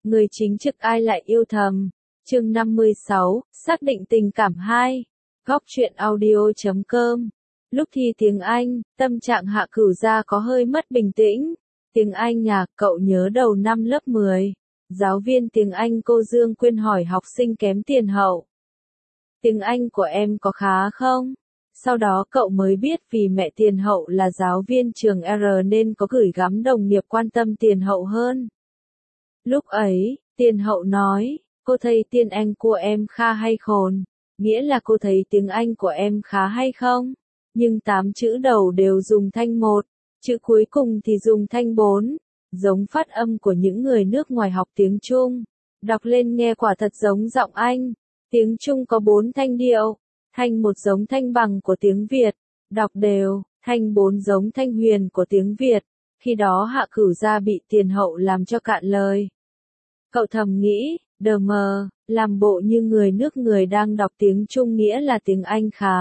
Người chính trực ai lại yêu thầm. Chương 56, xác định tình cảm 2. Góc truyện audio.com. Lúc thi tiếng Anh, tâm trạng Hạ Cửu Gia có hơi mất bình tĩnh. Tiếng Anh nhạc, cậu nhớ đầu năm lớp 10. Giáo viên tiếng Anh cô Dương Quyên hỏi học sinh kém tiền hậu. Tiếng Anh của em có khá không? Sau đó cậu mới biết vì mẹ tiền hậu là giáo viên trường R nên có gửi gắm đồng nghiệp quan tâm tiền hậu hơn. Lúc ấy, tiền hậu nói, cô thấy tiếng Anh của em khá hay khôn, nghĩa là cô thấy tiếng Anh của em khá hay không? Nhưng 8 chữ đầu đều dùng thanh 1, chữ cuối cùng thì dùng thanh 4, giống phát âm của những người nước ngoài học tiếng Trung. Đọc lên nghe quả thật giống giọng Anh. Tiếng Trung có 4 thanh điệu, thanh 1 giống thanh bằng của tiếng Việt, đọc đều, thanh 4 giống thanh huyền của tiếng Việt. Khi đó Hạ Cửu Gia bị tiền hậu làm cho cạn lời. Cậu thầm nghĩ, đờ mờ, làm bộ như người nước người đang đọc tiếng Trung nghĩa là tiếng Anh khá.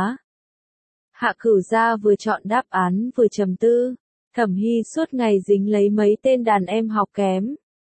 Hạ Cửu Gia vừa chọn đáp án vừa trầm tư. Thẩm Hy suốt ngày dính lấy mấy tên đàn em học kém.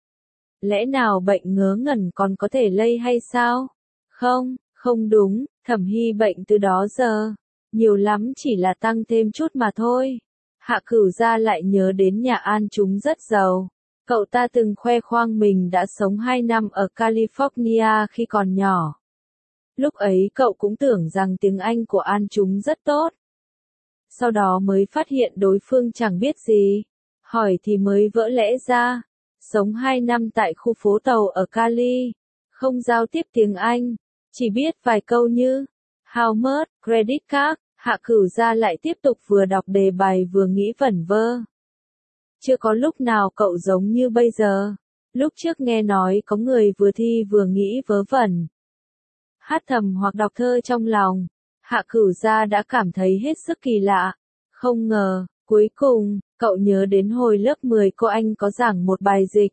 Lẽ nào bệnh ngớ ngẩn còn có thể lây hay sao? Không, không đúng, Thẩm Hy bệnh từ đó giờ. Nhiều lắm chỉ là tăng thêm chút mà thôi. Hạ Cửu Gia lại nhớ đến nhà An chúng rất giàu. Cậu ta từng khoe khoang mình đã sống 2 năm ở California khi còn nhỏ. Lúc ấy cậu cũng tưởng rằng tiếng Anh của An chúng rất tốt. Sau đó mới phát hiện đối phương chẳng biết gì. Hỏi thì mới vỡ lẽ ra. Sống 2 năm tại khu phố tàu ở Cali. Không giao tiếp tiếng Anh. Chỉ biết vài câu như How much, credit card. Hạ Cửu Gia lại tiếp tục vừa đọc đề bài vừa nghĩ vẩn vơ. Chưa có lúc nào cậu giống như bây giờ. Lúc trước nghe nói có người vừa thi vừa nghĩ vớ vẩn. Hát thầm hoặc đọc thơ trong lòng. Hạ Cửu Gia đã cảm thấy hết sức kỳ lạ. Không ngờ, cuối cùng, cậu nhớ đến hồi lớp 10 cô Anh có giảng một bài dịch.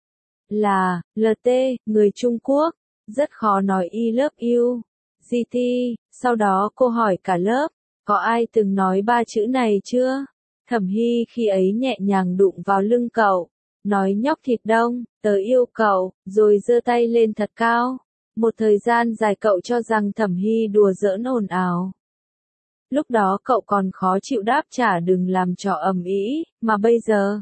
Là, LT, người Trung Quốc. Rất khó nói I love you. GT, sau đó cô hỏi cả lớp, có ai từng nói 3 chữ này chưa? Thẩm Hy khi ấy nhẹ nhàng đụng vào lưng cậu, nói nhóc thịt đông, tớ yêu cậu, rồi giơ tay lên thật cao. Một thời gian dài cậu cho rằng Thẩm Hy đùa giỡn ồn ào. Lúc đó cậu còn khó chịu đáp trả đừng làm trò ầm ĩ, mà bây giờ.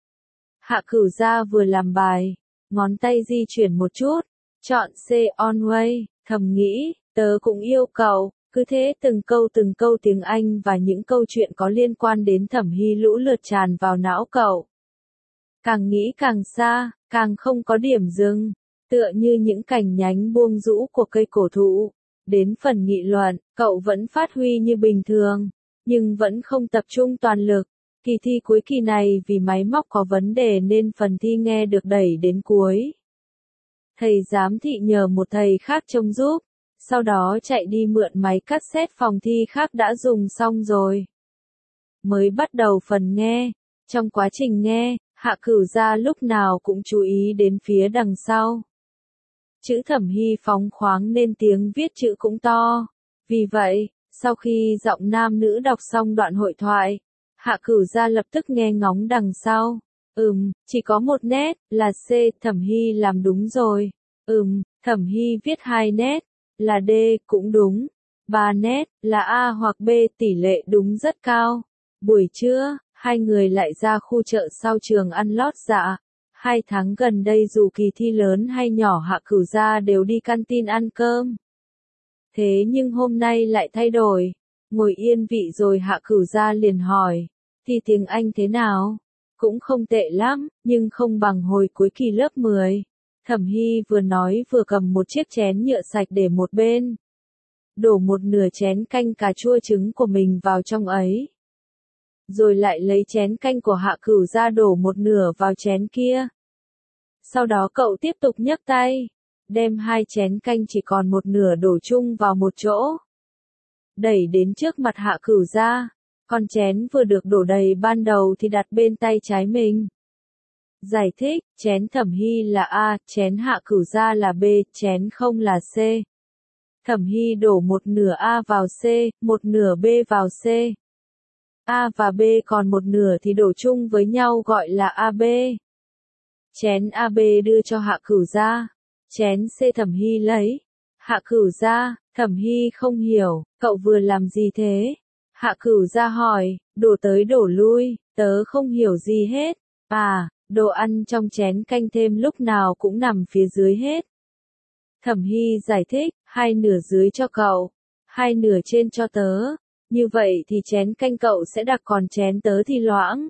Hạ Cửu Gia vừa làm bài, ngón tay di chuyển một chút, chọn C on way, thầm nghĩ, tớ cũng yêu cậu. Cứ thế từng câu tiếng Anh và những câu chuyện có liên quan đến Thẩm Hy lũ lượt tràn vào não cậu. Càng nghĩ càng xa, càng không có điểm dừng, tựa như những cành nhánh buông rũ của cây cổ thụ. Đến phần nghị luận, cậu vẫn phát huy như bình thường, nhưng vẫn không tập trung toàn lực. Kỳ thi cuối kỳ này vì máy móc có vấn đề nên phần thi nghe được đẩy đến cuối. Thầy giám thị nhờ một thầy khác trông giúp. Sau đó chạy đi mượn máy cassette phòng thi khác đã dùng xong rồi. Mới bắt đầu phần nghe. Trong quá trình nghe, Hạ Cửu Gia lúc nào cũng chú ý đến phía đằng sau. Chữ Thẩm Hy phóng khoáng nên tiếng viết chữ cũng to. Vì vậy, sau khi giọng nam nữ đọc xong đoạn hội thoại, Hạ Cửu Gia lập tức nghe ngóng đằng sau. Chỉ có một nét, là C, Thẩm Hy làm đúng rồi. Thẩm Hy viết 2 nét. Là D, cũng đúng. 3 nét, là A hoặc B, tỷ lệ đúng rất cao. Buổi trưa, hai người lại ra khu chợ sau trường ăn lót dạ. 2 tháng gần đây dù kỳ thi lớn hay nhỏ Hạ Cửu Gia đều đi canteen ăn cơm. Thế nhưng hôm nay lại thay đổi. Ngồi yên vị rồi Hạ Cửu Gia liền hỏi. Thi tiếng Anh thế nào? Cũng không tệ lắm, nhưng không bằng hồi cuối kỳ lớp 10. Thẩm Hy vừa nói vừa cầm một chiếc chén nhựa sạch để một bên. Đổ một nửa chén canh cà chua trứng của mình vào trong ấy. Rồi lại lấy chén canh của Hạ Cửu Gia đổ một nửa vào chén kia. Sau đó cậu tiếp tục nhấc tay. Đem 2 chén canh chỉ còn một nửa đổ chung vào một chỗ. Đẩy đến trước mặt Hạ Cửu Gia. Còn chén vừa được đổ đầy ban đầu thì đặt bên tay trái mình. Giải thích, chén Thẩm Hy là A, chén Hạ Cửu Gia là B, chén không là C. Thẩm Hy đổ một nửa A vào C, một nửa B vào C. A và B còn một nửa thì đổ chung với nhau gọi là AB. Chén AB đưa cho Hạ Cửu Gia. Chén C Thẩm Hy lấy. Hạ Cửu Gia, Thẩm Hy không hiểu, cậu vừa làm gì thế? Hạ Cửu Gia hỏi, đổ tới đổ lui, tớ không hiểu gì hết. À, đồ ăn trong chén canh thêm lúc nào cũng nằm phía dưới hết. Thẩm Hy giải thích, hai nửa dưới cho cậu, hai nửa trên cho tớ. Như vậy thì chén canh cậu sẽ đặc còn chén tớ thì loãng.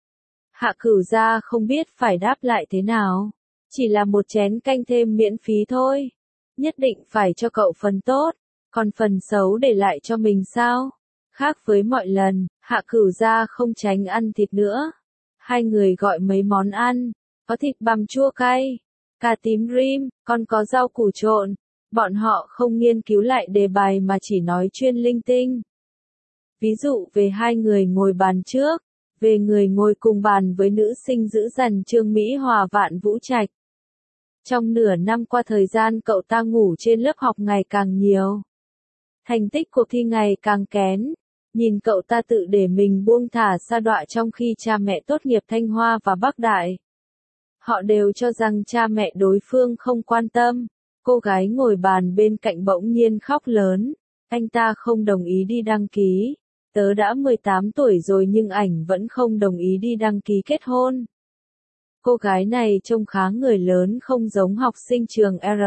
Hạ Cửu Gia không biết phải đáp lại thế nào. Chỉ là một chén canh thêm miễn phí thôi. Nhất định phải cho cậu phần tốt, còn phần xấu để lại cho mình sao? Khác với mọi lần, Hạ Cửu Gia không tránh ăn thịt nữa. Hai người gọi mấy món ăn, có thịt bằm chua cay, cà tím rim, còn có rau củ trộn. Bọn họ không nghiên cứu lại đề bài mà chỉ nói chuyên linh tinh. Ví dụ về hai người ngồi bàn trước, về người ngồi cùng bàn với nữ sinh giữ dằn Trương Mỹ Hòa Vạn Vũ Trạch. Trong nửa năm qua thời gian cậu ta ngủ trên lớp học ngày càng nhiều. Thành tích cuộc thi ngày càng kém. Nhìn cậu ta tự để mình buông thả sa đọa trong khi cha mẹ tốt nghiệp Thanh Hoa và Bắc Đại. Họ đều cho rằng cha mẹ đối phương không quan tâm. Cô gái ngồi bàn bên cạnh bỗng nhiên khóc lớn. Anh ta không đồng ý đi đăng ký. Tớ đã 18 tuổi rồi nhưng ảnh vẫn không đồng ý đi đăng ký kết hôn. Cô gái này trông khá người lớn không giống học sinh trường R.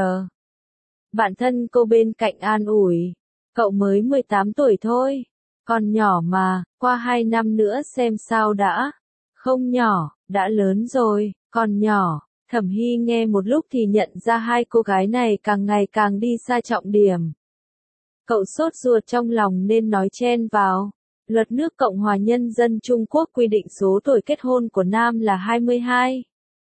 Bạn thân cô bên cạnh an ủi. Cậu mới 18 tuổi thôi. Còn nhỏ mà, qua 2 năm nữa xem sao đã. Không nhỏ, đã lớn rồi, còn nhỏ. Thẩm Hy nghe một lúc thì nhận ra hai cô gái này càng ngày càng đi xa trọng điểm. Cậu sốt ruột trong lòng nên nói chen vào. Luật nước Cộng hòa Nhân dân Trung Quốc quy định số tuổi kết hôn của nam là 22.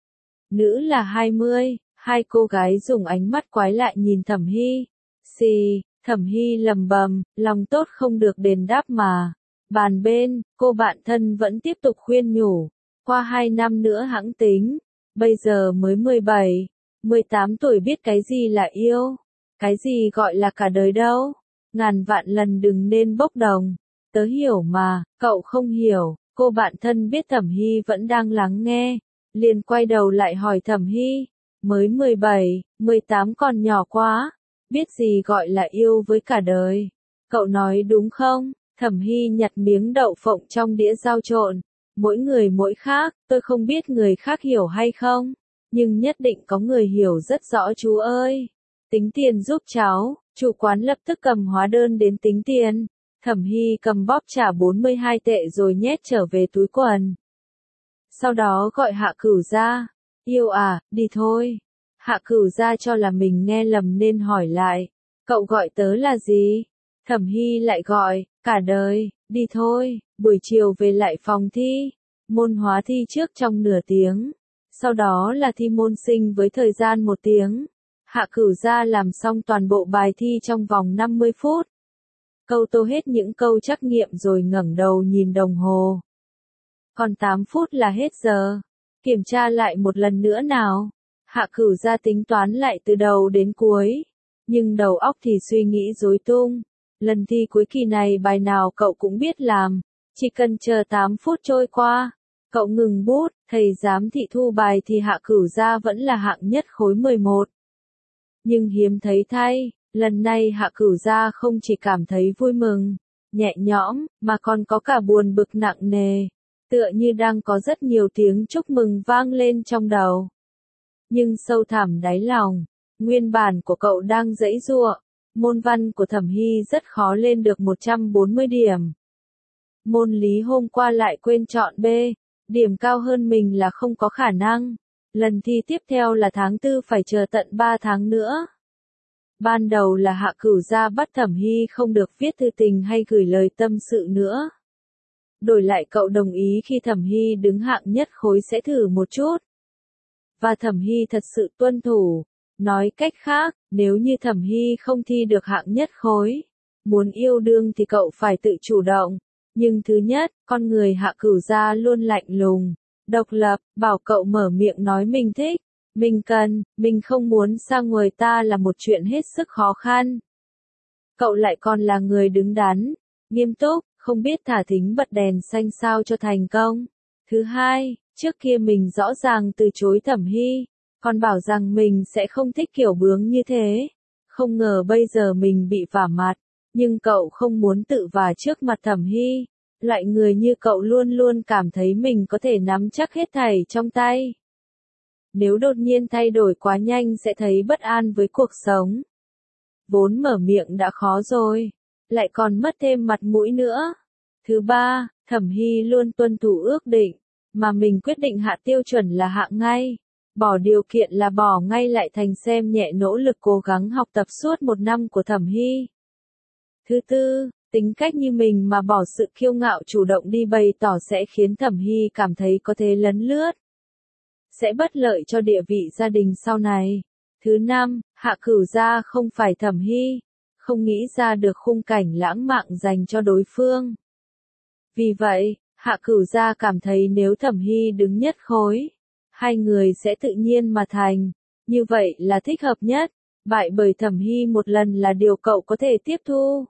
Nữ là 20. Hai cô gái dùng ánh mắt quái lạ nhìn Thẩm Hy. Xì, Thẩm Hy lầm bầm, lòng tốt không được đền đáp mà. Bàn bên, cô bạn thân vẫn tiếp tục khuyên nhủ. Qua 2 năm nữa hẵng tính. Bây giờ mới 17, 18 tuổi biết cái gì là yêu. Cái gì gọi là cả đời đâu. Ngàn vạn lần đừng nên bốc đồng. Tớ hiểu mà, cậu không hiểu. Cô bạn thân biết Thẩm Hy vẫn đang lắng nghe. Liền quay đầu lại hỏi Thẩm Hy. Mới 17, 18 còn nhỏ quá. Biết gì gọi là yêu với cả đời. Cậu nói đúng không? Thẩm Hy nhặt miếng đậu phộng trong đĩa rau trộn. Mỗi người mỗi khác, tôi không biết người khác hiểu hay không. Nhưng nhất định có người hiểu rất rõ chú ơi. Tính tiền giúp cháu. Chủ quán lập tức cầm hóa đơn đến tính tiền. Thẩm Hy cầm bóp trả 42 tệ rồi nhét trở về túi quần. Sau đó gọi Hạ Cửu Gia. Yêu à, đi thôi. Hạ Cửu Gia cho là mình nghe lầm nên hỏi lại. Cậu gọi tớ là gì? Thẩm Hy lại gọi, cả đời, đi thôi, buổi chiều về lại phòng thi. Môn hóa thi trước trong nửa tiếng. Sau đó là thi môn sinh với thời gian 1 tiếng. Hạ Cửu Gia làm xong toàn bộ bài thi trong vòng 50 phút. Câu tô hết những câu trắc nghiệm rồi ngẩng đầu nhìn đồng hồ. Còn 8 phút là hết giờ. Kiểm tra lại một lần nữa nào. Hạ Cửu Gia tính toán lại từ đầu đến cuối. Nhưng đầu óc thì suy nghĩ rối tung. Lần thi cuối kỳ này bài nào cậu cũng biết làm. Chỉ cần chờ 8 phút trôi qua. Cậu ngừng bút, thầy giám thị thu bài thì Hạ Cửu Gia vẫn là hạng nhất khối 11. Nhưng hiếm thấy thay, lần này Hạ Cửu Gia không chỉ cảm thấy vui mừng, nhẹ nhõm, mà còn có cả buồn bực nặng nề. Tựa như đang có rất nhiều tiếng chúc mừng vang lên trong đầu. Nhưng sâu thẳm đáy lòng, nguyên bản của cậu đang giãy giụa. Môn văn của Thẩm Hy rất khó lên được 140 điểm. Môn lý hôm qua lại quên chọn B, điểm cao hơn mình là không có khả năng. Lần thi tiếp theo là tháng 4 phải chờ tận 3 tháng nữa. Ban đầu là Hạ Cửu Gia bắt Thẩm Hy không được viết thư tình hay gửi lời tâm sự nữa. Đổi lại cậu đồng ý khi Thẩm Hy đứng hạng nhất khối sẽ thử một chút. Và Thẩm Hy thật sự tuân thủ. Nói cách khác, nếu như Thẩm Hy không thi được hạng nhất khối, muốn yêu đương thì cậu phải tự chủ động. Nhưng thứ nhất, con người Hạ Cửu Gia luôn lạnh lùng, độc lập, bảo cậu mở miệng nói mình thích, mình cần, mình không muốn sang người ta là một chuyện hết sức khó khăn. Cậu lại còn là người đứng đắn, nghiêm túc, không biết thả thính bật đèn xanh sao cho thành công. Thứ hai, Trước kia mình rõ ràng từ chối Thẩm Hy, còn bảo rằng mình sẽ không thích kiểu bướng như thế. Không ngờ bây giờ mình bị vả mặt, nhưng cậu không muốn tự vả trước mặt Thẩm Hy. Loại người như cậu luôn luôn cảm thấy mình có thể nắm chắc hết thảy trong tay. Nếu đột nhiên thay đổi quá nhanh sẽ thấy bất an với cuộc sống. Vốn mở miệng đã khó rồi, lại còn mất thêm mặt mũi nữa. Thứ ba, Thẩm Hy luôn tuân thủ ước định, mà mình quyết định hạ tiêu chuẩn là hạ ngay. Bỏ điều kiện là bỏ ngay lại thành xem nhẹ nỗ lực cố gắng học tập suốt 1 năm của Thẩm Hy. Thứ tư, tính cách như mình mà bỏ sự kiêu ngạo chủ động đi bày tỏ sẽ khiến Thẩm Hy cảm thấy có thể lấn lướt. Sẽ bất lợi cho địa vị gia đình sau này. Thứ năm, Hạ Cửu Gia không phải Thẩm Hy, không nghĩ ra được khung cảnh lãng mạn dành cho đối phương. Vì vậy, Hạ Cửu Gia cảm thấy nếu Thẩm Hy đứng nhất khối, hai người sẽ tự nhiên mà thành, như vậy là thích hợp nhất. Bại bởi Thẩm Hy một lần là điều cậu có thể tiếp thu.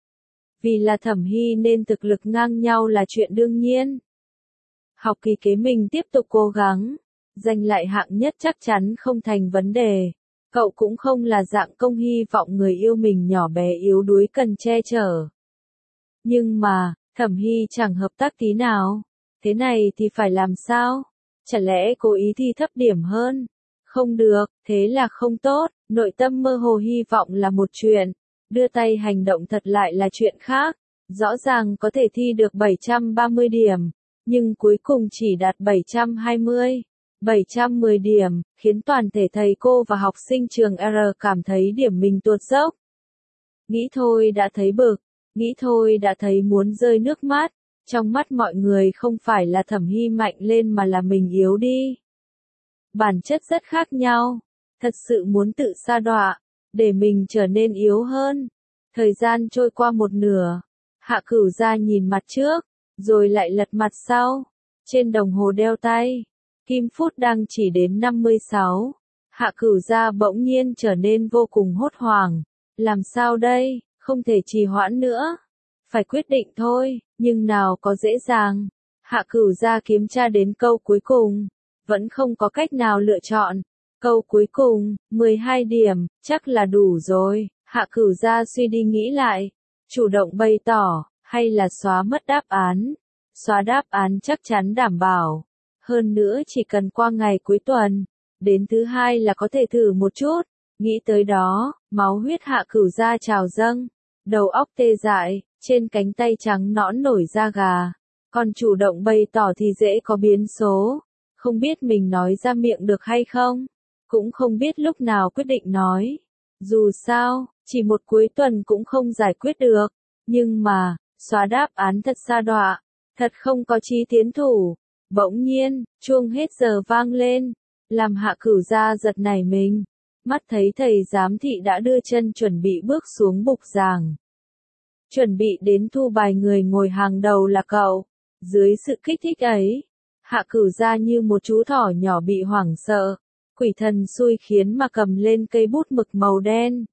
Vì là Thẩm Hy nên thực lực ngang nhau là chuyện đương nhiên. Học kỳ kế mình tiếp tục cố gắng, giành lại hạng nhất chắc chắn không thành vấn đề. Cậu cũng không là dạng công hy vọng người yêu mình nhỏ bé yếu đuối cần che chở. Nhưng mà, Thẩm Hy chẳng hợp tác tí nào. Thế này thì phải làm sao? Chả lẽ cố ý thi thấp điểm hơn? Không được, thế là không tốt. Nội tâm mơ hồ hy vọng là một chuyện, đưa tay hành động thật lại là chuyện khác. Rõ ràng có thể thi được 730 điểm, nhưng cuối cùng chỉ đạt 720. 710 điểm, khiến toàn thể thầy cô và học sinh trường R cảm thấy điểm mình tuột dốc. Nghĩ thôi đã thấy bực, nghĩ thôi đã thấy muốn rơi nước mắt. Trong mắt mọi người không phải là Thẩm Hy mạnh lên mà là mình yếu đi. Bản chất rất khác nhau, thật sự muốn tự sa đọa, để mình trở nên yếu hơn. Thời gian trôi qua một nửa, Hạ Cửu Gia nhìn mặt trước, rồi lại lật mặt sau. Trên đồng hồ đeo tay, kim phút đang chỉ đến 56. Hạ Cửu Gia bỗng nhiên trở nên vô cùng hốt hoảng. Làm sao đây, không thể trì hoãn nữa. Phải quyết định thôi, nhưng nào có dễ dàng. Hạ Cửu Gia kiểm tra đến câu cuối cùng, vẫn không có cách nào lựa chọn. Câu cuối cùng, 12 điểm, chắc là đủ rồi. Hạ Cửu Gia suy đi nghĩ lại, chủ động bày tỏ, hay là xóa mất đáp án. Xóa đáp án chắc chắn đảm bảo. Hơn nữa chỉ cần qua ngày cuối tuần, đến thứ hai là có thể thử một chút. Nghĩ tới đó, máu huyết Hạ Cửu Gia trào dâng, đầu óc tê dại, trên cánh tay trắng nõn nổi da gà. Còn chủ động bày tỏ thì dễ có biến số, không biết mình nói ra miệng được hay không, cũng không biết lúc nào quyết định nói. Dù sao, chỉ một cuối tuần cũng không giải quyết được, nhưng mà, xóa đáp án thật sa đọa, thật không có chí tiến thủ. Bỗng nhiên, chuông hết giờ vang lên, làm Hạ Cửu Gia giật nảy mình, mắt thấy thầy giám thị đã đưa chân chuẩn bị bước xuống bục giảng. Chuẩn bị đến thu bài người ngồi hàng đầu là cậu. Dưới sự kích thích ấy, Hạ Cửu Gia như một chú thỏ nhỏ bị hoảng sợ, quỷ thần xui khiến mà cầm lên cây bút mực màu đen.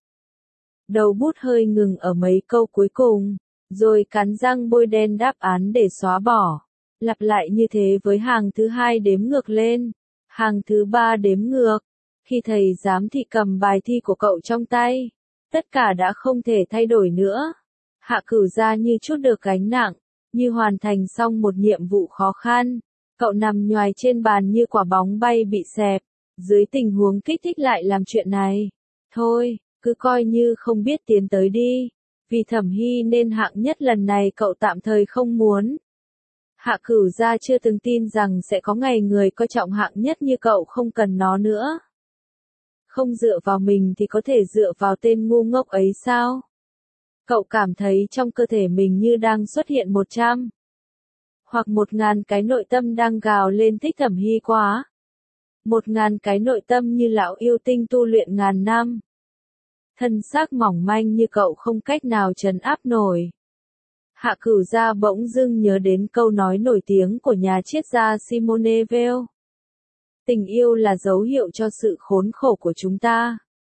Đầu bút hơi ngừng ở mấy câu cuối cùng, rồi cắn răng bôi đen đáp án để xóa bỏ. Lặp lại như thế với hàng thứ hai đếm ngược lên, hàng thứ ba đếm ngược. Khi thầy giám thị cầm bài thi của cậu trong tay, tất cả đã không thể thay đổi nữa. Hạ Cửu Gia như trút được gánh nặng, như hoàn thành xong một nhiệm vụ khó khăn. Cậu nằm nhoài trên bàn như quả bóng bay bị xẹp. Dưới tình huống kích thích lại làm chuyện này. Thôi, cứ coi như không biết tiến tới đi. Vì Thẩm Hy nên hạng nhất lần này cậu tạm thời không muốn. Hạ Cửu Gia chưa từng tin rằng sẽ có ngày người coi trọng hạng nhất như cậu không cần nó nữa. Không dựa vào mình thì có thể dựa vào tên ngu ngốc ấy sao? Cậu cảm thấy trong cơ thể mình như đang xuất hiện 100 hoặc 1000 cái nội tâm đang gào lên thích Thẩm Hy quá. 1000 cái nội tâm như lão yêu tinh tu luyện ngàn năm. Thân xác mỏng manh như cậu không cách nào trấn áp nổi. Hạ Cửu Gia bỗng dưng nhớ đến câu nói nổi tiếng của nhà triết gia Simone Weil. Tình yêu là dấu hiệu cho sự khốn khổ của chúng ta.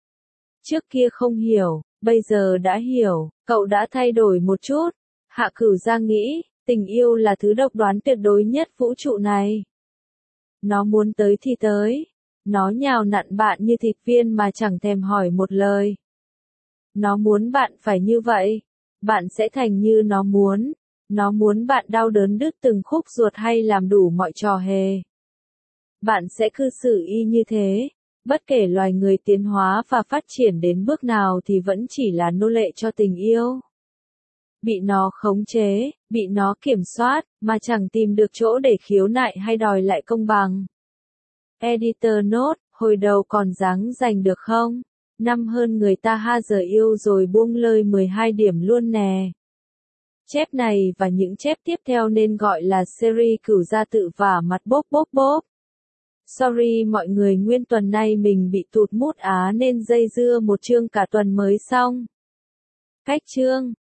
Trước kia không hiểu, bây giờ đã hiểu, cậu đã thay đổi một chút. Hạ Cửu Gia nghĩ, tình yêu là thứ độc đoán tuyệt đối nhất vũ trụ này. Nó muốn tới thì tới. Nó nhào nặn bạn như thịt viên mà chẳng thèm hỏi một lời. Nó muốn bạn phải như vậy. Bạn sẽ thành như nó muốn. Nó muốn bạn đau đớn đứt từng khúc ruột hay làm đủ mọi trò hề. Bạn sẽ cư xử y như thế. Bất kể loài người tiến hóa và phát triển đến bước nào thì vẫn chỉ là nô lệ cho tình yêu. Bị nó khống chế, bị nó kiểm soát, mà chẳng tìm được chỗ để khiếu nại hay đòi lại công bằng. Editor note, hồi đầu còn dáng giành được không? Năm hơn người ta ha giờ yêu rồi buông lơi 12 điểm luôn nè. Chép này và những chép tiếp theo nên gọi là series cửu gia tự vả mặt bốp bốp bốp. Sorry mọi người, nguyên tuần nay mình bị tụt mút á nên dây dưa một chương cả tuần mới xong. Cách chương